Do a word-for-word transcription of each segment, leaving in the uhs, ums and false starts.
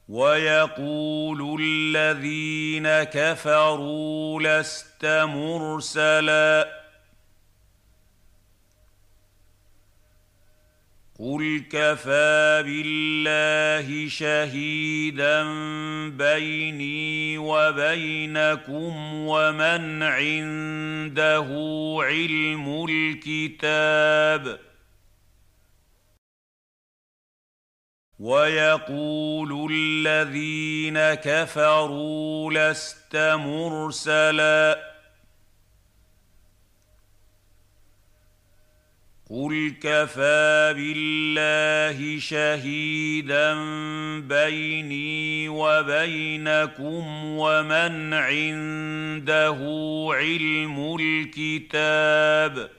ويقول الذين كفروا لست مرسلا قل كفى بالله شهيدا بيني وبينكم ومن عنده علم الكتاب ويقول الذين كفروا لست مرسلا قل كفى بالله شهيدا بيني وبينكم ومن عنده علم الكتاب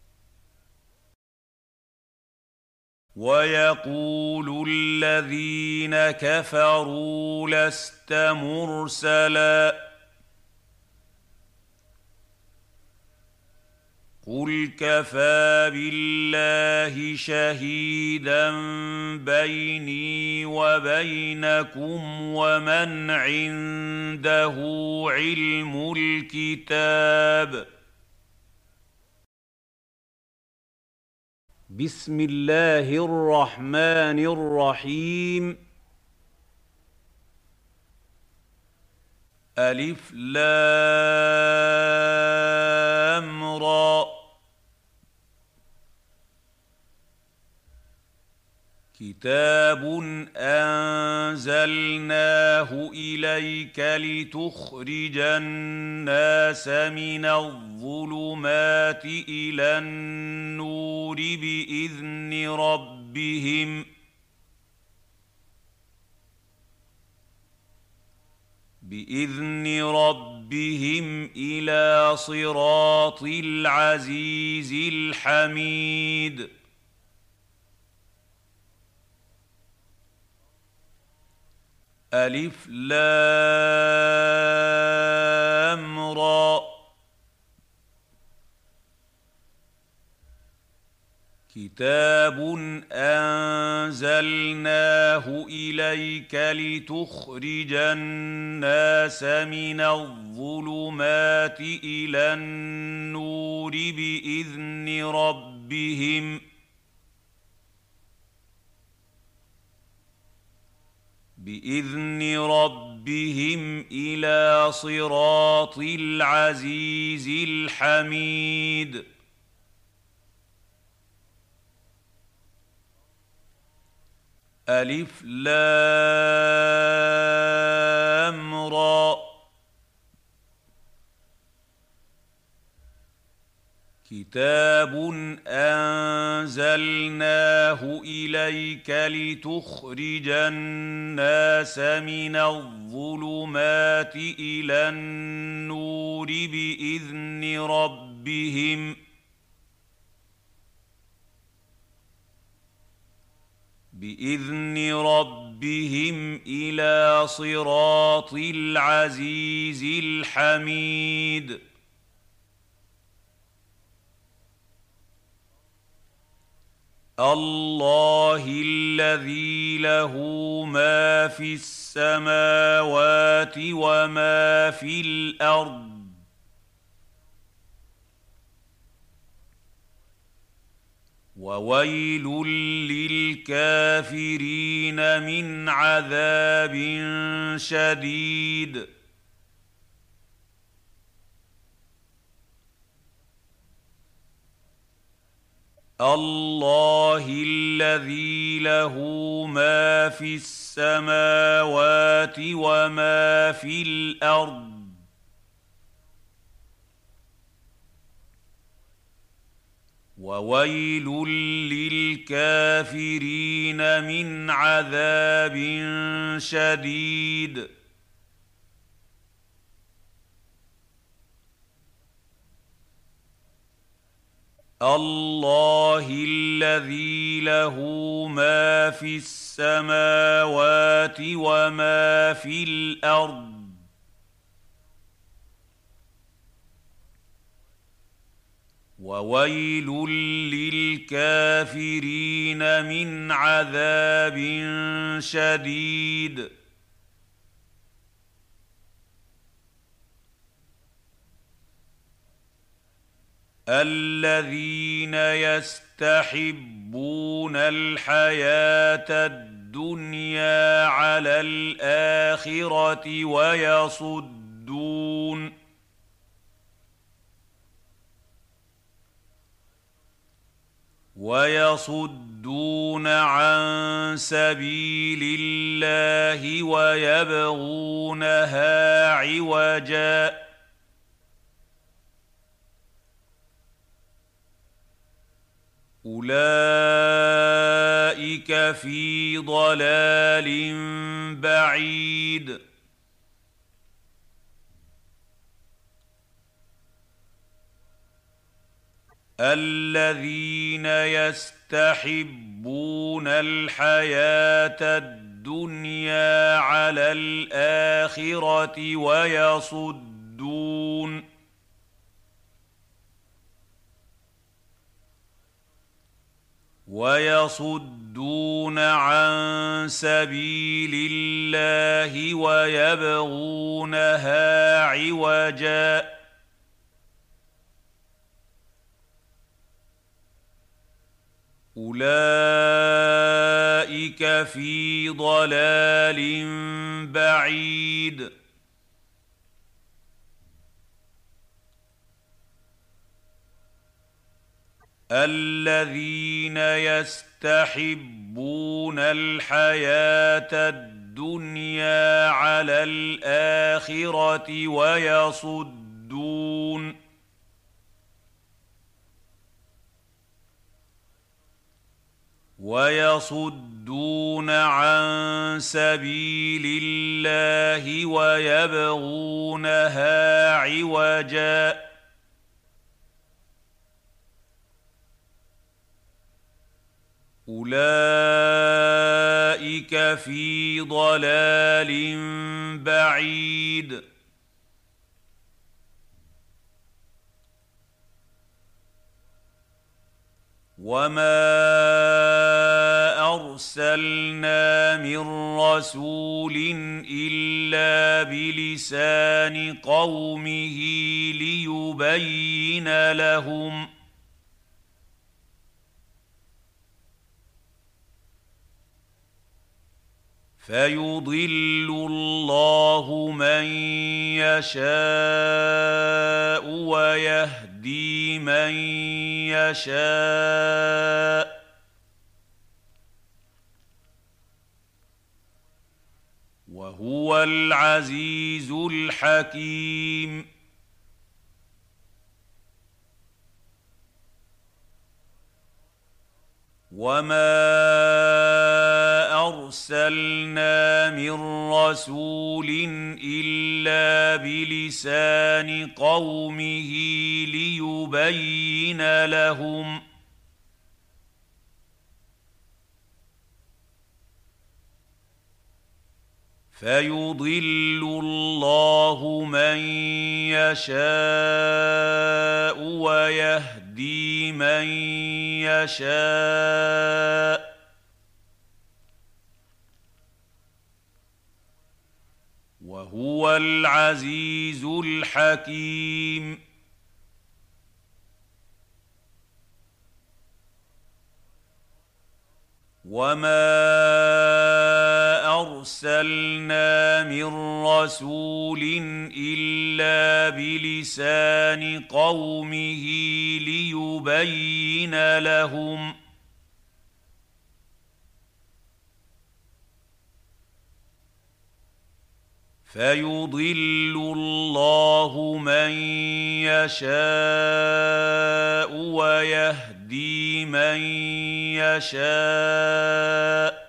ويقول الذين كفروا لست مرسلا قل كفى بالله شهيدا بيني وبينكم ومن عنده علم الكتاب بسم الله الرحمن الرحيم ألف لام را كتاب أنزلناه إليك لتخرج الناس من الظلمات إلى النور بإذن ربهم بإذن ربهم إلى صراط العزيز الحميد ألف لام را كتاب أنزلناه إليك لتخرج الناس من الظلمات إلى النور بإذن ربهم بإذن ربهم إلى صراط العزيز الحميد ألف لام را كتاب أنزلناه إليك لتخرج الناس من الظلمات إلى النور بإذن ربهم بإذن ربهم إلى صراط العزيز الحميد الله الذي له ما في السماوات وما في الأرض وويل للكافرين من عذاب شديد الله الذي له ما في السماوات وما في الأرض وويل للكافرين من عذاب شديد الله الذي له ما في السماوات وما في الأرض وويل للكافرين من عذاب شديد الذين يستحبون الحياة الدنيا على الآخرة ويصدون ويصدون عن سبيل الله ويبغونها عوجا أولئك في ضلال بعيد الذين يستحبون الحياة الدنيا على الآخرة ويصدون ويصدون عن سبيل الله ويبغونها عوجا أولئك في ضلال بعيد الذين يستحبون الحياة الدنيا على الآخرة ويصدون ويصدون عن سبيل الله ويبغونها عوجا أولئك في ضلال بعيد وما أرسلنا من رسول إلا بلسان قومه ليبين لهم فيضل الله من يشاء ويهدي من يشاء وهو العزيز الحكيم وما أرسلنا من رسول إلا بلسان قومه ليبين لهم فيضل الله من يشاء ويهدي من يشاء وهو العزيز الحكيم وما أرسلنا من رسول إلا بلسان قومه ليبين لهم فيضل الله من يشاء ويهدي من يشاء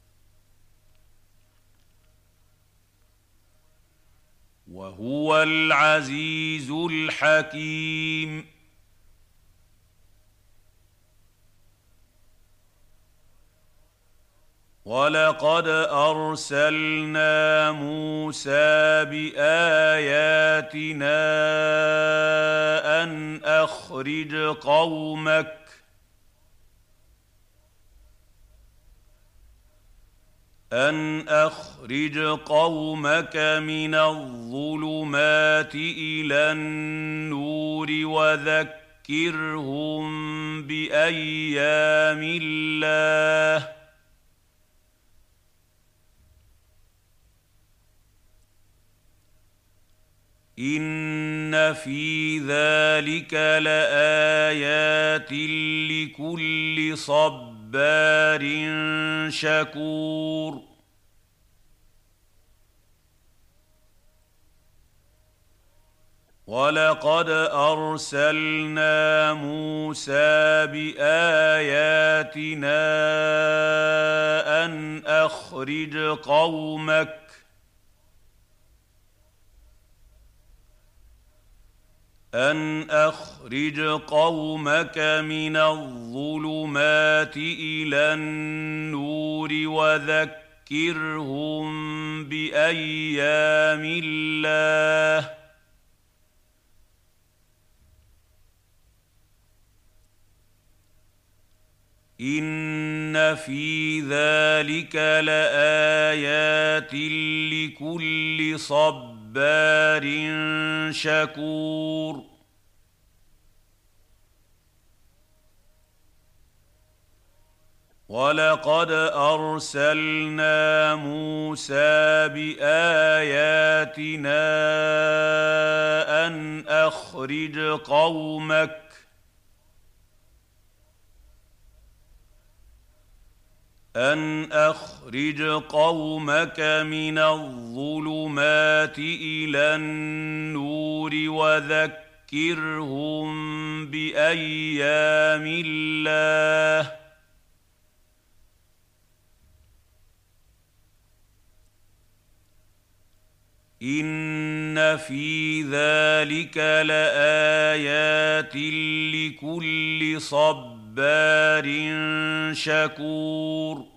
وهو العزيز الحكيم ولقد أرسلنا موسى بآياتنا أن أخرج قومك أن أخرج قومك من الظلمات إلى النور وذكر بأيام الله إن في ذلك لآيات لكل صبار شكور ولقد أرسلنا موسى بآياتنا أن أخرج قومك أن أخرج قومك من الظلمات إلى النور وذكرهم بأيام الله إن في ذلك لآيات لكل صبار شكور ولقد أرسلنا موسى بآياتنا أن أخرج قومك أن أخرج قومك من الظلمات إلى النور وذكرهم بأيام الله إن في ذلك لآيات لكل صبار شكور